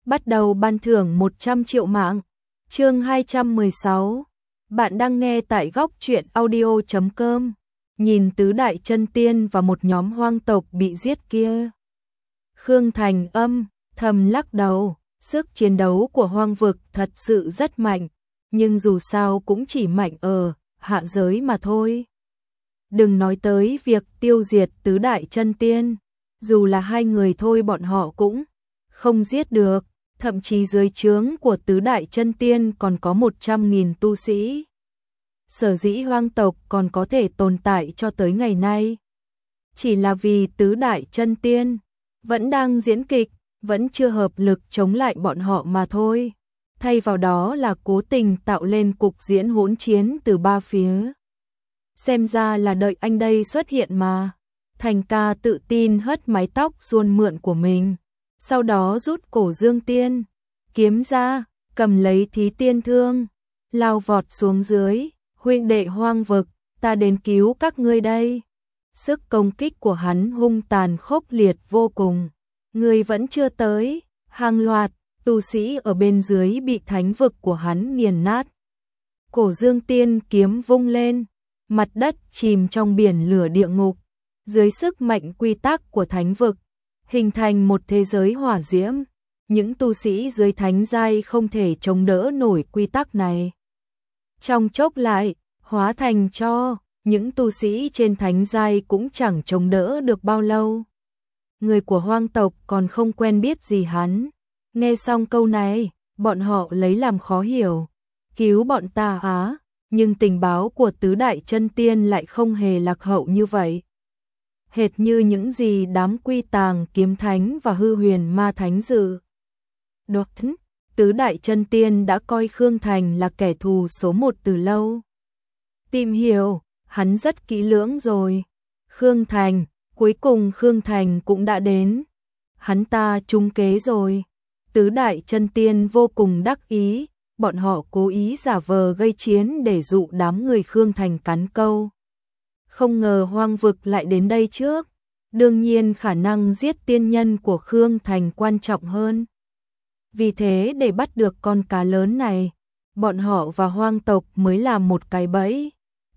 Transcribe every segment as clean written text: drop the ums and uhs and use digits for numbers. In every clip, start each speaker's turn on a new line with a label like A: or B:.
A: bắt đầu ban thưởng 100 triệu mạng. Chương 216. Bạn đang nghe tại góc truyện audio.com. Nhìn tứ đại chân tiên và một nhóm hoang tộc bị giết kia, Khương Thành âm thầm lắc đầu, sức chiến đấu của hoang vực thật sự rất mạnh, nhưng dù sao cũng chỉ mạnh ở hạ giới mà thôi. Đừng nói tới việc tiêu diệt tứ đại chân tiên, dù là hai người thôi bọn họ cũng không giết được, thậm chí dưới trướng của tứ đại chân tiên còn có 100.000 tu sĩ. Sở dĩ hoang tộc còn có thể tồn tại cho tới ngày nay, chỉ là vì tứ đại chân tiên vẫn đang diễn kịch, vẫn chưa hợp lực chống lại bọn họ mà thôi. Thay vào đó là cố tình tạo lên cục diễn hỗn chiến từ ba phía. Xem ra là đợi anh đây xuất hiện mà. Thành ca tự tin hất mái tóc suôn mượn của mình, sau đó rút cổ dương tiên kiếm ra, cầm lấy thí tiên thương, lao vọt xuống dưới. Huynh đệ hoang vực, ta đến cứu các ngươi đây. Sức công kích của hắn hung tàn khốc liệt vô cùng. Ngươi vẫn chưa tới, hàng loạt tu sĩ ở bên dưới bị thánh vực của hắn nghiền nát. Cổ dương tiên kiếm vung lên, mặt đất chìm trong biển lửa địa ngục. Dưới sức mạnh quy tắc của thánh vực, hình thành một thế giới hỏa diễm. Những tu sĩ dưới thánh giai không thể chống đỡ nổi quy tắc này. Trong chốc lại, hóa thành tro, những tu sĩ trên thánh giai cũng chẳng chống đỡ được bao lâu. Người của hoang tộc còn không quen biết gì hắn. Nghe xong câu này, bọn họ lấy làm khó hiểu. Cứu bọn ta á, nhưng tình báo của tứ đại chân tiên lại không hề lạc hậu như vậy. Hệt như những gì đám quy tàng kiếm thánh và hư huyền ma thánh dự đoán, tứ đại chân tiên đã coi Khương Thành là kẻ thù số một từ lâu. Tìm hiểu, hắn rất kỹ lưỡng rồi. Khương Thành, cuối cùng Khương Thành cũng đã đến. Hắn ta trúng kế rồi. Tứ đại chân tiên vô cùng đắc ý, bọn họ cố ý giả vờ gây chiến để dụ đám người Khương Thành cắn câu. Không ngờ hoang vực lại đến đây trước. Đương nhiên khả năng giết tiên nhân của Khương Thành quan trọng hơn. Vì thế để bắt được con cá lớn này, bọn họ và hoang tộc mới làm một cái bẫy.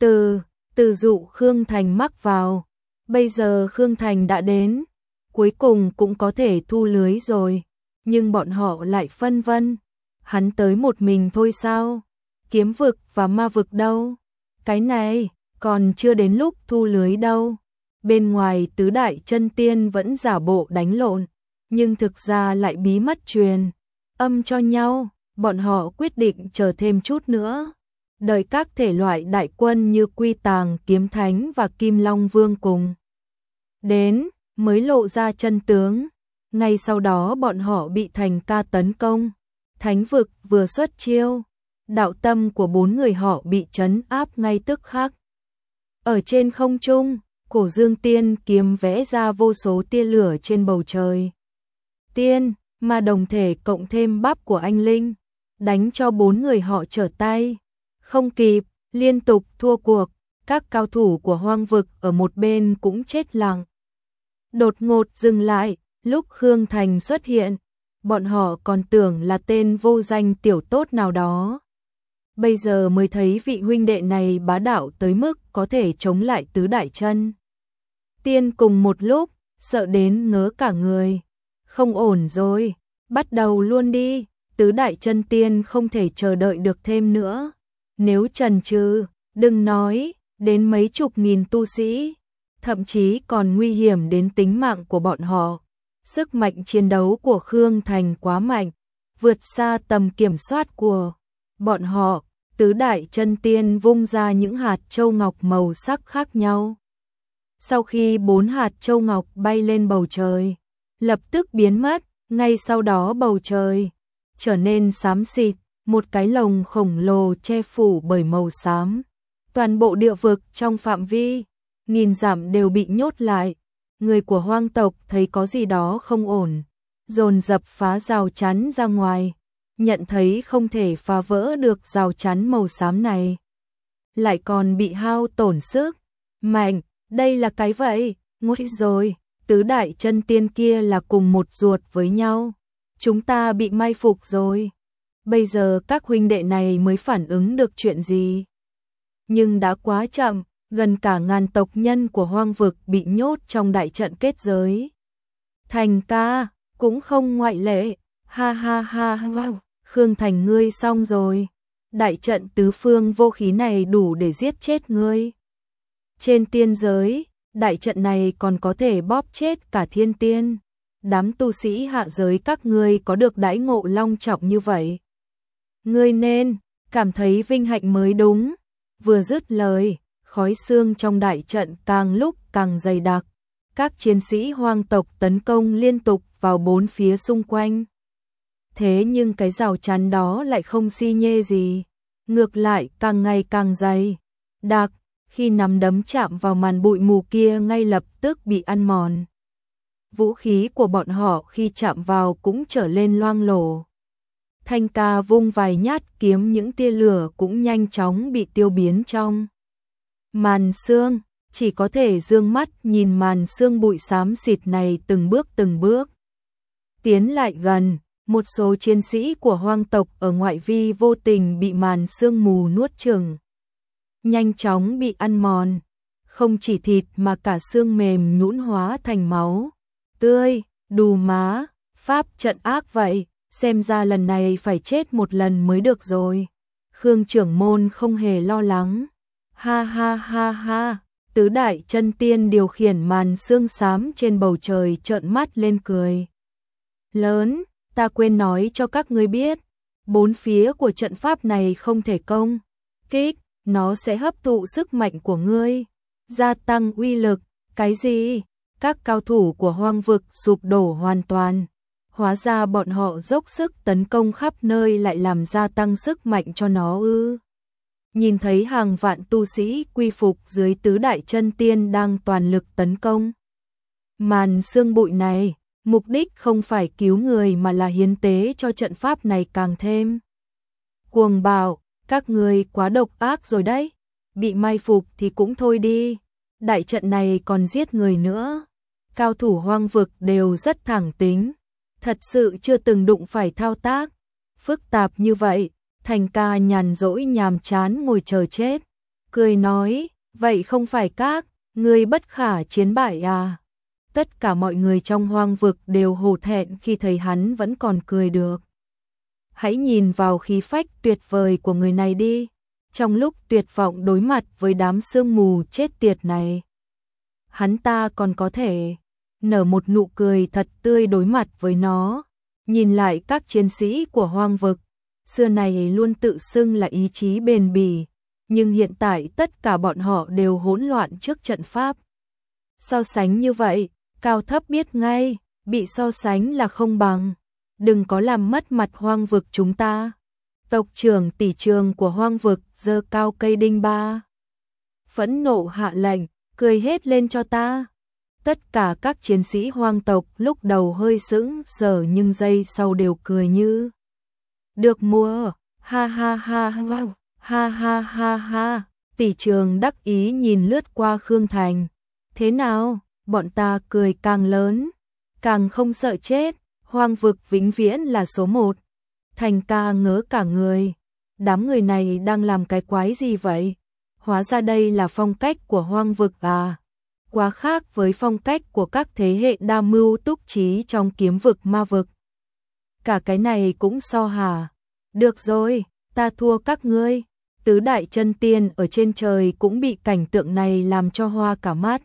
A: Từ dụ Khương Thành mắc vào. Bây giờ Khương Thành đã đến, cuối cùng cũng có thể thu lưới rồi. Nhưng bọn họ lại phân vân. Hắn tới một mình thôi sao? Kiếm vực và ma vực đâu? Cái này còn chưa đến lúc thu lưới đâu. Bên ngoài tứ đại chân tiên vẫn giả bộ đánh lộn, nhưng thực ra lại bí mật truyền âm cho nhau. Bọn họ quyết định chờ thêm chút nữa, đợi các thể loại đại quân như Quy Tàng Kiếm Thánh và Kim Long Vương cùng đến mới lộ ra chân tướng. Ngay sau đó bọn họ bị Thành ca tấn công. Thánh vực vừa xuất chiêu, đạo tâm của bốn người họ bị trấn áp ngay tức khắc. Ở trên không trung, cổ dương tiên kiếm vẽ ra vô số tia lửa trên bầu trời. Tiên mà đồng thể cộng thêm bắp của anh Linh, đánh cho bốn người họ trở tay. Không kịp, liên tục thua cuộc, các cao thủ của hoang vực ở một bên cũng chết lặng. Đột ngột dừng lại, lúc Khương Thành xuất hiện, bọn họ còn tưởng là tên vô danh tiểu tốt nào đó. Bây giờ mới thấy vị huynh đệ này bá đạo tới mức có thể chống lại tứ đại chân tiên cùng một lúc, sợ đến ngớ cả người. Không ổn rồi, bắt đầu luôn đi. Tứ đại chân tiên không thể chờ đợi được thêm nữa. Nếu chần chừ, đừng nói đến mấy chục nghìn tu sĩ, thậm chí còn nguy hiểm đến tính mạng của bọn họ. Sức mạnh chiến đấu của Khương Thành quá mạnh, vượt xa tầm kiểm soát của bọn họ. Tứ đại chân tiên vung ra những hạt châu ngọc màu sắc khác nhau. Sau khi 4 hạt châu ngọc bay lên bầu trời, lập tức biến mất. Ngay sau đó bầu trời trở nên xám xịt, một cái lồng khổng lồ che phủ bởi màu xám. Toàn bộ địa vực trong phạm vi nghìn dặm đều bị nhốt lại. Người của hoang tộc thấy có gì đó không ổn, dồn dập phá rào chắn ra ngoài, nhận thấy không thể phá vỡ được rào chắn màu xám này, lại còn bị hao tổn sức mạnh. Đây là cái vậy, ngôi rồi, tứ đại chân tiên kia là cùng một ruột với nhau. chúng ta bị mai phục rồi. Bây giờ các huynh đệ này mới phản ứng được chuyện gì. Nhưng đã quá chậm, gần cả ngàn tộc nhân của hoang vực bị nhốt trong đại trận kết giới. Thành ca, cũng không ngoại lệ, ha ha ha ha, Khương Thành ngươi xong rồi. Đại trận tứ phương vô khí này đủ để giết chết ngươi. Trên tiên giới, đại trận này còn có thể bóp chết cả thiên tiên. Đám tu sĩ hạ giới các ngươi có được đãi ngộ long trọng như vậy. Ngươi nên cảm thấy vinh hạnh mới đúng. Vừa dứt lời, khói xương trong đại trận càng lúc càng dày đặc. Các chiến sĩ hoang tộc tấn công liên tục vào bốn phía xung quanh. Thế nhưng cái rào chắn đó lại không xi nhê gì. Ngược lại càng ngày càng dày. Đặc, khi nắm đấm chạm vào màn bụi mù kia ngay lập tức bị ăn mòn. Vũ khí của bọn họ khi chạm vào cũng trở lên loang lổ. Thanh ca vung vài nhát kiếm, những tia lửa cũng nhanh chóng bị tiêu biến trong màn sương, chỉ có thể dương mắt nhìn màn sương bụi xám xịt này từng bước tiến lại gần. Một số chiến sĩ của hoang tộc ở ngoại vi vô tình bị màn sương mù nuốt chửng, nhanh chóng bị ăn mòn, không chỉ thịt mà cả xương mềm nhũn hóa thành máu tươi. Đù má, pháp trận ác vậy, xem ra lần này phải chết một lần mới được rồi. Khương trưởng môn không hề lo lắng. Ha ha ha ha, tứ đại chân tiên điều khiển màn sương xám trên bầu trời trợn mắt lên cười lớn. Ta quên nói cho các ngươi biết, bốn phía của trận pháp này không thể công kích, nó sẽ hấp thụ sức mạnh của ngươi, gia tăng uy lực. Cái gì? Các cao thủ của hoang vực sụp đổ hoàn toàn. Hóa ra bọn họ dốc sức tấn công khắp nơi lại làm gia tăng sức mạnh cho nó ư? Nhìn thấy hàng vạn tu sĩ quy phục dưới tứ đại chân tiên đang toàn lực tấn công màn sương bụi này, mục đích không phải cứu người mà là hiến tế cho trận pháp này càng thêm cuồng bạo. Các ngươi quá độc ác rồi đấy. Bị mai phục thì cũng thôi đi, đại trận này còn giết người nữa. Cao thủ hoang vực đều rất thẳng tính, thật sự chưa từng đụng phải thao tác phức tạp như vậy. Thành ca nhàn rỗi nhàm chán ngồi chờ chết, cười nói, vậy không phải các ngươi bất khả chiến bại à? Tất cả mọi người trong hoang vực đều hổ thẹn khi thấy hắn vẫn còn cười được. Hãy nhìn vào khí phách tuyệt vời của người này đi. Trong lúc tuyệt vọng đối mặt với đám sương mù chết tiệt này, hắn ta còn có thể nở một nụ cười thật tươi đối mặt với nó. Nhìn lại các chiến sĩ của hoang vực, xưa này luôn tự xưng là ý chí bền bỉ, nhưng hiện tại tất cả bọn họ đều hỗn loạn trước trận pháp. So sánh như vậy, cao thấp biết ngay, bị so sánh là không bằng. Đừng có làm mất mặt hoang vực chúng ta. Tộc trưởng tỷ trường của hoang vực giơ cao cây đinh ba, phẫn nộ hạ lệnh, cười hết lên cho ta. Tất cả các chiến sĩ hoang tộc lúc đầu hơi sững sờ nhưng giây sau đều cười như được mùa. Ha ha ha ha, ha ha ha ha. Tỷ trường đắc ý nhìn lướt qua Khương Thành. Thế nào, bọn ta cười càng lớn, càng không sợ chết. Hoang vực vĩnh viễn là số một. Thành ca ngớ cả người. Đám người này đang làm cái quái gì vậy? Hóa ra đây là phong cách của hoang vực à? Quá khác với phong cách của các thế hệ đa mưu túc trí trong kiếm vực ma vực. Cả cái này cũng so hả? Được rồi, ta thua các ngươi. Tứ đại chân tiên ở trên trời cũng bị cảnh tượng này làm cho hoa cả mắt.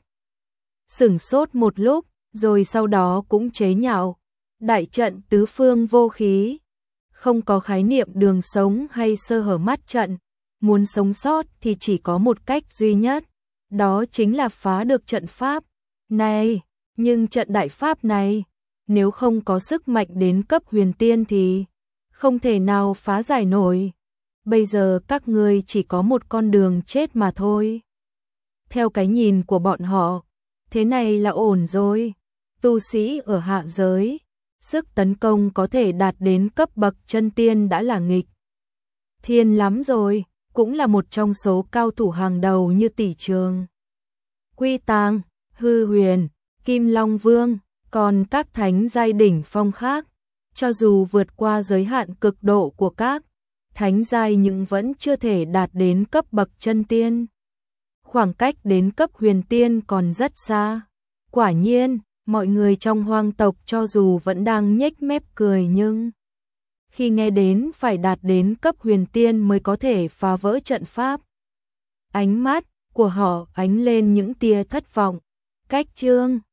A: Sửng sốt một lúc, rồi sau đó cũng chế nhạo. Đại trận tứ phương vô khí, không có khái niệm đường sống hay sơ hở mắt trận. Muốn sống sót thì chỉ có một cách duy nhất, đó chính là phá được trận pháp này. Nhưng trận đại pháp này, nếu không có sức mạnh đến cấp huyền tiên thì không thể nào phá giải nổi. Bây giờ các ngươi chỉ có một con đường chết mà thôi. Theo cái nhìn của bọn họ, thế này là ổn rồi. Tu sĩ ở hạ giới, sức tấn công có thể đạt đến cấp bậc chân tiên đã là nghịch thiên lắm rồi, cũng là một trong số cao thủ hàng đầu như tỷ trường, Quy Tàng, Hư Huyền, Kim Long Vương, còn các thánh giai đỉnh phong khác Cho dù vượt qua giới hạn cực độ của các thánh giai nhưng vẫn chưa thể đạt đến cấp bậc chân tiên. Khoảng cách đến cấp huyền tiên còn rất xa. Quả nhiên, mọi người trong hoang tộc cho dù vẫn đang nhếch mép cười nhưng khi nghe đến phải đạt đến cấp huyền tiên mới có thể phá vỡ trận pháp, ánh mắt của họ ánh lên những tia thất vọng. Cách chương